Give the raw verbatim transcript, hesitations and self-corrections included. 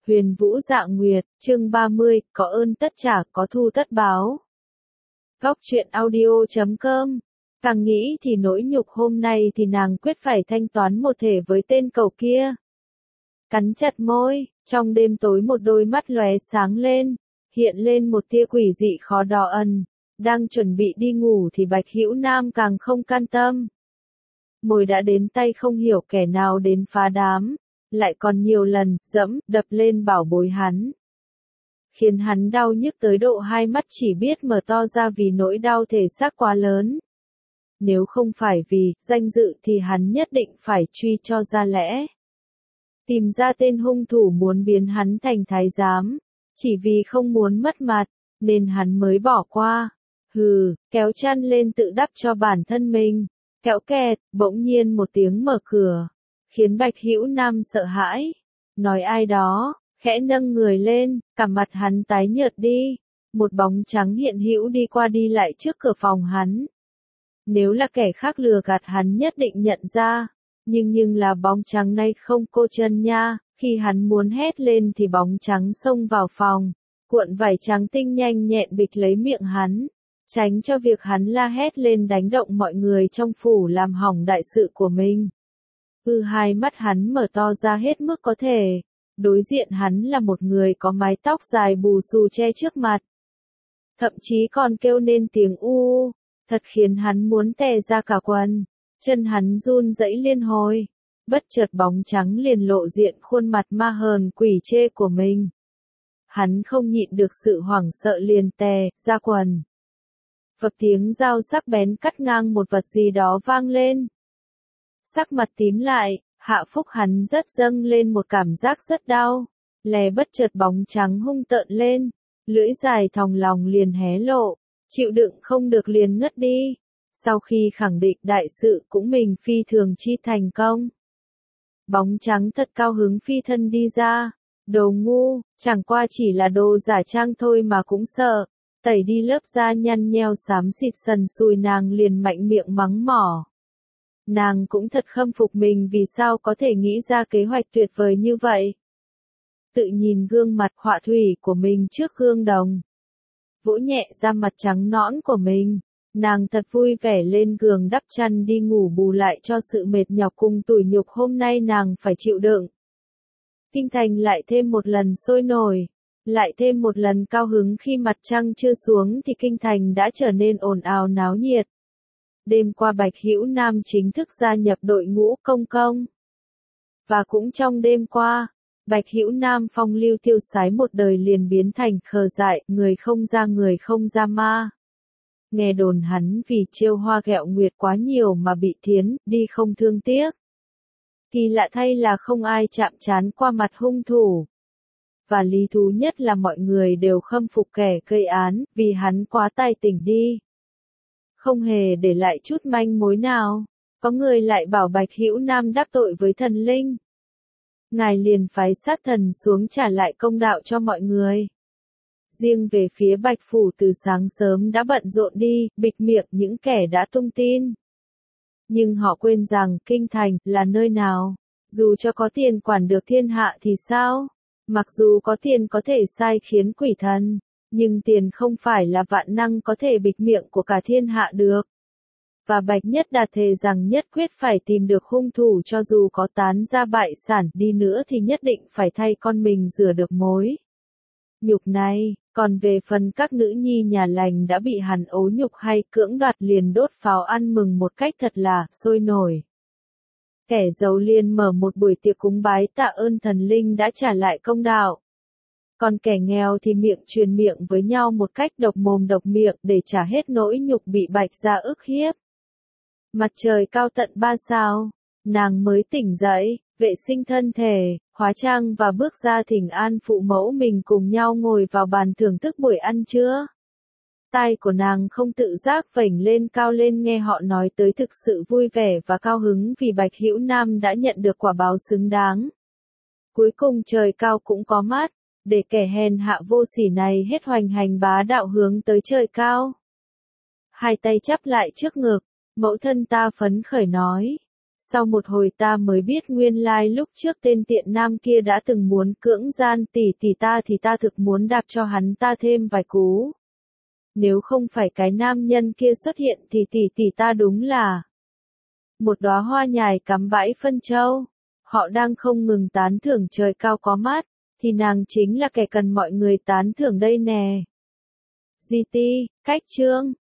Huyền Vũ Dạ Nguyệt, chương ba mươi, có ơn tất trả, có thù tất báo. Góc truyện audio chấm com. Càng nghĩ thì nỗi nhục hôm nay thì nàng quyết phải thanh toán một thể với tên cẩu kia. Cắn chặt môi, trong đêm tối một đôi mắt lóe sáng lên, hiện lên một tia quỷ dị khó đò ẩn. Đang chuẩn bị đi ngủ thì Bạch Hữu Nam càng không can tâm. Mồi đã đến tay không hiểu kẻ nào đến phá đám, lại còn nhiều lần dẫm, đập lên bảo bối hắn. Khiến hắn đau nhức tới độ hai mắt chỉ biết mở to ra vì nỗi đau thể xác quá lớn. Nếu không phải vì danh dự thì hắn nhất định phải truy cho ra lẽ. Tìm ra tên hung thủ muốn biến hắn thành thái giám, chỉ vì không muốn mất mặt, nên hắn mới bỏ qua. Hừ, kéo chăn lên tự đắp cho bản thân mình. Kéo kẹt, bỗng nhiên một tiếng mở cửa, khiến Bạch Hữu Nam sợ hãi. Nói ai đó, khẽ nâng người lên, cả mặt hắn tái nhợt đi. Một bóng trắng hiện hữu đi qua đi lại trước cửa phòng hắn. Nếu là kẻ khác lừa gạt hắn nhất định nhận ra. Nhưng nhưng là bóng trắng này không cô chân nha. Khi hắn muốn hét lên thì bóng trắng xông vào phòng, cuộn vải trắng tinh nhanh nhẹn bịch lấy miệng hắn. Tránh cho việc hắn la hét lên đánh động mọi người trong phủ làm hỏng đại sự của mình. Ừ, hai mắt hắn mở to ra hết mức có thể. Đối diện hắn là một người có mái tóc dài bù xù che trước mặt. Thậm chí còn kêu nên tiếng u, thật khiến hắn muốn tè ra cả quần. Chân hắn run rẩy liên hồi. Bất chợt bóng trắng liền lộ diện khuôn mặt ma hờn quỷ chê của mình. Hắn không nhịn được sự hoảng sợ liền tè ra quần. Phập tiếng dao sắc bén cắt ngang một vật gì đó vang lên. Sắc mặt tím lại, hạ phúc hắn rất dâng lên một cảm giác rất đau. Lè bất chợt bóng trắng hung tợn lên, lưỡi dài thòng lòng liền hé lộ, chịu đựng không được liền ngất đi. Sau khi khẳng định đại sự cũng mình phi thường chi thành công. Bóng trắng thật cao hứng phi thân đi ra. Đồ ngu, chẳng qua chỉ là đồ giả trang thôi mà cũng sợ. Tẩy đi lớp da nhăn nheo xám xịt sần sùi nàng liền mạnh miệng mắng mỏ. Nàng cũng thật khâm phục mình vì sao có thể nghĩ ra kế hoạch tuyệt vời như vậy. Tự nhìn gương mặt họa thủy của mình trước gương đồng. Vỗ nhẹ ra mặt trắng nõn của mình. Nàng thật vui vẻ lên giường đắp chăn đi ngủ bù lại cho sự mệt nhọc cùng tủi nhục hôm nay nàng phải chịu đựng. Kinh thành lại thêm một lần sôi nổi. Lại thêm một lần cao hứng khi mặt trăng chưa xuống thì kinh thành đã trở nên ồn ào náo nhiệt. Đêm qua Bạch Hữu Nam chính thức gia nhập đội ngũ công công. Và cũng trong đêm qua, Bạch Hữu Nam phong lưu tiêu sái một đời liền biến thành khờ dại, người không ra người không ra ma. Nghe đồn hắn vì trêu hoa ghẹo nguyệt quá nhiều mà bị thiến, đi không thương tiếc. Kỳ lạ thay là không ai chạm trán qua mặt hung thủ. Và lý thú nhất là mọi người đều khâm phục kẻ gây án, vì hắn quá tài tỉnh đi. Không hề để lại chút manh mối nào. Có người lại bảo Bạch Hữu Nam đắc tội với thần linh. Ngài liền phái sát thần xuống trả lại công đạo cho mọi người. Riêng về phía Bạch Phủ từ sáng sớm đã bận rộn đi, bịt miệng những kẻ đã tung tin. Nhưng họ quên rằng kinh thành là nơi nào. Dù cho có tiền quản được thiên hạ thì sao? Mặc dù có tiền có thể sai khiến quỷ thần, nhưng tiền không phải là vạn năng có thể bịt miệng của cả thiên hạ được. Và Bạch Nhất Đạt thề rằng nhất quyết phải tìm được hung thủ cho dù có tán ra bại sản đi nữa thì nhất định phải thay con mình rửa được mối nhục này. Còn về phần các nữ nhi nhà lành đã bị hắn ố nhục hay cưỡng đoạt liền đốt pháo ăn mừng một cách thật là sôi nổi. Kẻ giàu liền mở một buổi tiệc cúng bái tạ ơn thần linh đã trả lại công đạo. Còn kẻ nghèo thì miệng truyền miệng với nhau một cách độc mồm độc miệng để trả hết nỗi nhục bị Bạch gia ức hiếp. Mặt trời cao tận ba sao, nàng mới tỉnh dậy, vệ sinh thân thể, hóa trang và bước ra thỉnh an phụ mẫu mình cùng nhau ngồi vào bàn thưởng thức buổi ăn trưa. Tai của nàng không tự giác vểnh lên cao lên nghe họ nói tới thực sự vui vẻ và cao hứng vì Bạch Hữu Nam đã nhận được quả báo xứng đáng. Cuối cùng trời cao cũng có mắt, để kẻ hèn hạ vô sỉ này hết hoành hành bá đạo hướng tới trời cao. Hai tay chắp lại trước ngực, mẫu thân ta phấn khởi nói. Sau một hồi ta mới biết nguyên lai lúc trước tên tiện nam kia đã từng muốn cưỡng gian tỷ tỷ ta thì ta thực muốn đạp cho hắn ta thêm vài cú. Nếu không phải cái nam nhân kia xuất hiện thì tỷ tỷ ta đúng là một đóa hoa nhài cắm bãi phân châu. Họ đang không ngừng tán thưởng trời cao có mát, thì nàng chính là kẻ cần mọi người tán thưởng đây nè. giê tê, cách chương.